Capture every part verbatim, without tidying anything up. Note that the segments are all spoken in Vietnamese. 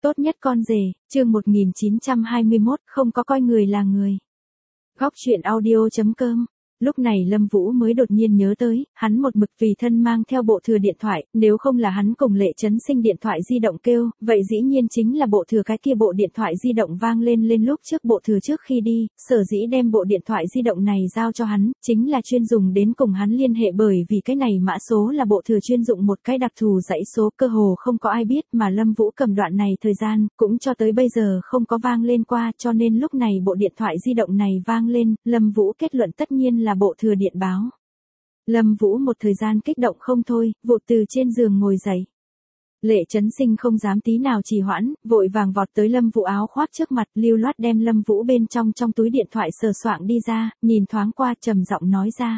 Tốt nhất con rể, chương một nghìn chín trăm hai mươi mốt, không có coi người là người. Góc truyện audio chấm com. Lúc này Lâm Vũ mới đột nhiên nhớ tới, hắn một mực vì thân mang theo bộ thừa điện thoại, nếu không là hắn cùng Lệ Chấn Sinh điện thoại di động kêu, vậy dĩ nhiên chính là bộ thừa cái kia bộ điện thoại di động vang lên lên lúc trước bộ thừa trước khi đi, sở dĩ đem bộ điện thoại di động này giao cho hắn, chính là chuyên dùng đến cùng hắn liên hệ bởi vì cái này mã số là bộ thừa chuyên dụng một cái đặc thù dãy số cơ hồ không có ai biết mà Lâm Vũ cầm đoạn này thời gian, cũng cho tới bây giờ không có vang lên qua cho nên lúc này bộ điện thoại di động này vang lên, Lâm Vũ kết luận tất nhiên là bộ thừa điện báo. Lâm Vũ một thời gian kích động không thôi, vụt từ trên giường ngồi dậy. Lệ Chấn Sinh không dám tí nào trì hoãn, vội vàng vọt tới Lâm Vũ áo khoác trước mặt, lưu loát đem Lâm Vũ bên trong trong túi điện thoại sờ soạng đi ra, nhìn thoáng qua trầm giọng nói ra.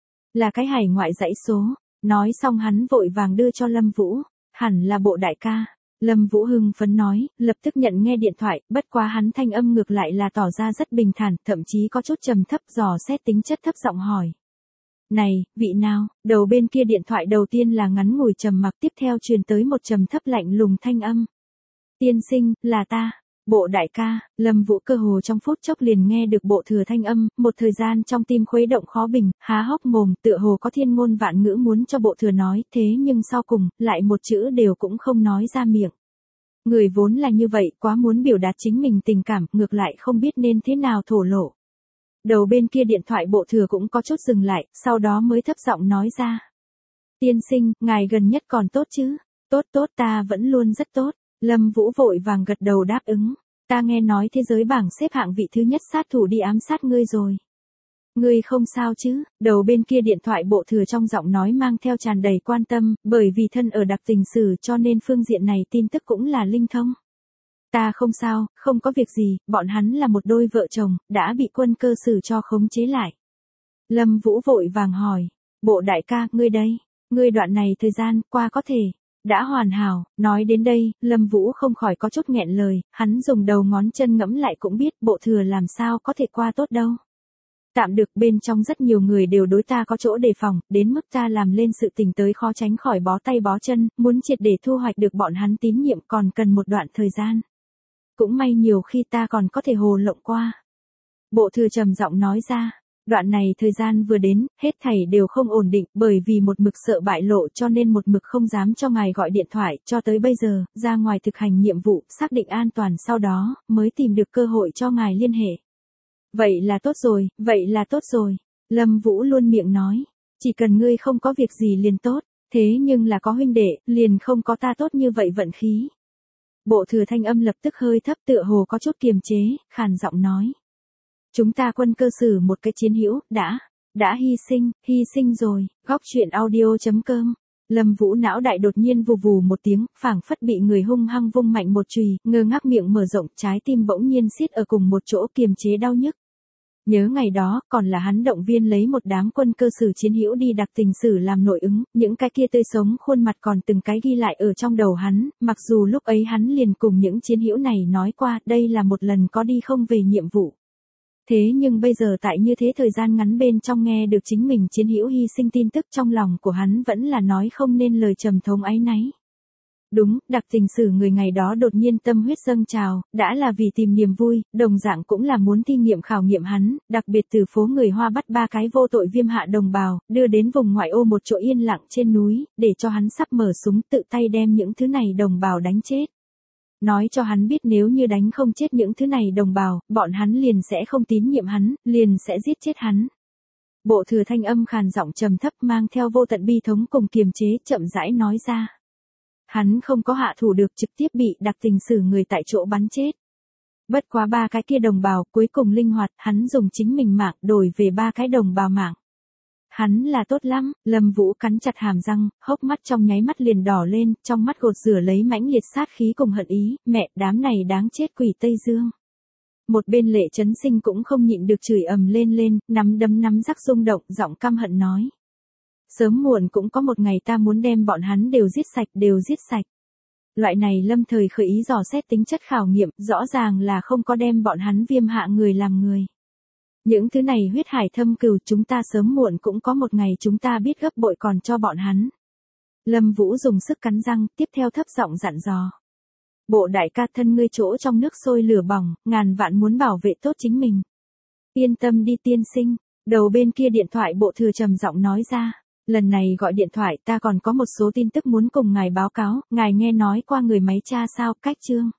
Là cái hải ngoại dãy số, nói xong hắn vội vàng đưa cho Lâm Vũ, hẳn là bộ đại ca. Lâm Vũ hưng phấn nói, lập tức nhận nghe điện thoại, bất quá hắn thanh âm ngược lại là tỏ ra rất bình thản, thậm chí có chút trầm thấp dò xét tính chất thấp giọng hỏi. Này, vị nào, đầu bên kia điện thoại đầu tiên là ngắn ngủi trầm mặc tiếp theo truyền tới một trầm thấp lạnh lùng thanh âm. Tiên sinh, là ta, bộ đại ca, Lâm Vũ cơ hồ trong phút chốc liền nghe được bộ thừa thanh âm, một thời gian trong tim khuấy động khó bình, há hốc mồm tựa hồ có thiên ngôn vạn ngữ muốn cho bộ thừa nói, thế nhưng sau cùng, lại một chữ đều cũng không nói ra miệng. Người vốn là như vậy, quá muốn biểu đạt chính mình tình cảm, ngược lại không biết nên thế nào thổ lộ. Đầu bên kia điện thoại bộ thừa cũng có chút dừng lại, sau đó mới thấp giọng nói ra. Tiên sinh, ngài gần nhất còn tốt chứ? Tốt tốt ta vẫn luôn rất tốt. Lâm Vũ vội vàng gật đầu đáp ứng. Ta nghe nói thế giới bảng xếp hạng vị thứ nhất sát thủ đi ám sát ngươi rồi. Ngươi không sao chứ? Đầu bên kia điện thoại bộ thừa trong giọng nói mang theo tràn đầy quan tâm, bởi vì thân ở đặc tình sử cho nên phương diện này tin tức cũng là linh thông. Ta không sao, không có việc gì, bọn hắn là một đôi vợ chồng, đã bị quân cơ sử cho khống chế lại. Lâm Vũ vội vàng hỏi, bộ đại ca, ngươi đây, ngươi đoạn này thời gian qua có thể, đã hoàn hảo, nói đến đây, Lâm Vũ không khỏi có chút nghẹn lời, hắn dùng đầu ngón chân ngẫm lại cũng biết bộ thừa làm sao có thể qua tốt đâu. Tạm được bên trong rất nhiều người đều đối ta có chỗ đề phòng, đến mức ta làm lên sự tình tới khó tránh khỏi bó tay bó chân, muốn triệt để thu hoạch được bọn hắn tín nhiệm còn cần một đoạn thời gian. Cũng may nhiều khi ta còn có thể hồ lộng qua. Bộ thừa trầm giọng nói ra, đoạn này thời gian vừa đến, hết thảy đều không ổn định, bởi vì một mực sợ bại lộ cho nên một mực không dám cho ngài gọi điện thoại, cho tới bây giờ, ra ngoài thực hành nhiệm vụ, xác định an toàn sau đó, mới tìm được cơ hội cho ngài liên hệ. Vậy là tốt rồi, vậy là tốt rồi. Lâm Vũ luôn miệng nói, chỉ cần ngươi không có việc gì liền tốt, thế nhưng là có huynh đệ, liền không có ta tốt như vậy vận khí. Bộ thừa thanh âm lập tức hơi thấp tựa hồ có chút kiềm chế, khàn giọng nói. Chúng ta quân cơ sử một cái chiến hữu, đã, đã hy sinh, hy sinh rồi, góc truyện audio chấm com. Lâm Vũ não đại đột nhiên vù vù một tiếng, phảng phất bị người hung hăng vung mạnh một chùy, ngơ ngác miệng mở rộng, trái tim bỗng nhiên siết ở cùng một chỗ kiềm chế đau nhức. Nhớ ngày đó, còn là hắn động viên lấy một đám quân cơ sử chiến hữu đi đặc tình sử làm nội ứng, những cái kia tươi sống khuôn mặt còn từng cái ghi lại ở trong đầu hắn, mặc dù lúc ấy hắn liền cùng những chiến hữu này nói qua, đây là một lần có đi không về nhiệm vụ. Thế nhưng bây giờ tại như thế thời gian ngắn bên trong nghe được chính mình chiến hữu hy sinh tin tức trong lòng của hắn vẫn là nói không nên lời trầm thống áy náy. Đúng, đặc tình sử người ngày đó đột nhiên tâm huyết dâng trào, đã là vì tìm niềm vui, đồng dạng cũng là muốn thi nghiệm khảo nghiệm hắn, đặc biệt từ phố người Hoa bắt ba cái vô tội viêm hạ đồng bào, đưa đến vùng ngoại ô một chỗ yên lặng trên núi, để cho hắn sắp mở súng tự tay đem những thứ này đồng bào đánh chết. Nói cho hắn biết nếu như đánh không chết những thứ này đồng bào, bọn hắn liền sẽ không tín nhiệm hắn, liền sẽ giết chết hắn. Bộ thừa thanh âm khàn giọng trầm thấp mang theo vô tận bi thống cùng kiềm chế chậm rãi nói ra. Hắn không có hạ thủ được trực tiếp bị đặc tình sử người tại chỗ bắn chết. Bất quá ba cái kia đồng bào cuối cùng linh hoạt, hắn dùng chính mình mạng đổi về ba cái đồng bào mạng. Hắn là tốt lắm, Lâm Vũ cắn chặt hàm răng, hốc mắt trong nháy mắt liền đỏ lên, trong mắt gột rửa lấy mãnh liệt sát khí cùng hận ý, mẹ đám này đáng chết quỷ Tây Dương. Một bên Lệ Chấn Sinh cũng không nhịn được chửi ầm lên lên, nắm đấm nắm rắc rung động, giọng căm hận nói. Sớm muộn cũng có một ngày ta muốn đem bọn hắn đều giết sạch, đều giết sạch. Loại này lâm thời khởi ý dò xét tính chất khảo nghiệm, rõ ràng là không có đem bọn hắn viêm hạ người làm người. Những thứ này huyết hải thâm cừu chúng ta sớm muộn cũng có một ngày chúng ta biết gấp bội còn cho bọn hắn. Lâm Vũ dùng sức cắn răng, tiếp theo thấp giọng dặn dò. Bộ đại ca thân ngươi chỗ trong nước sôi lửa bỏng, ngàn vạn muốn bảo vệ tốt chính mình. Yên tâm đi tiên sinh, đầu bên kia điện thoại bộ thừa trầm giọng nói ra. Lần này gọi điện thoại ta còn có một số tin tức muốn cùng ngài báo cáo, ngài nghe nói qua người máy cha sao, cách chương.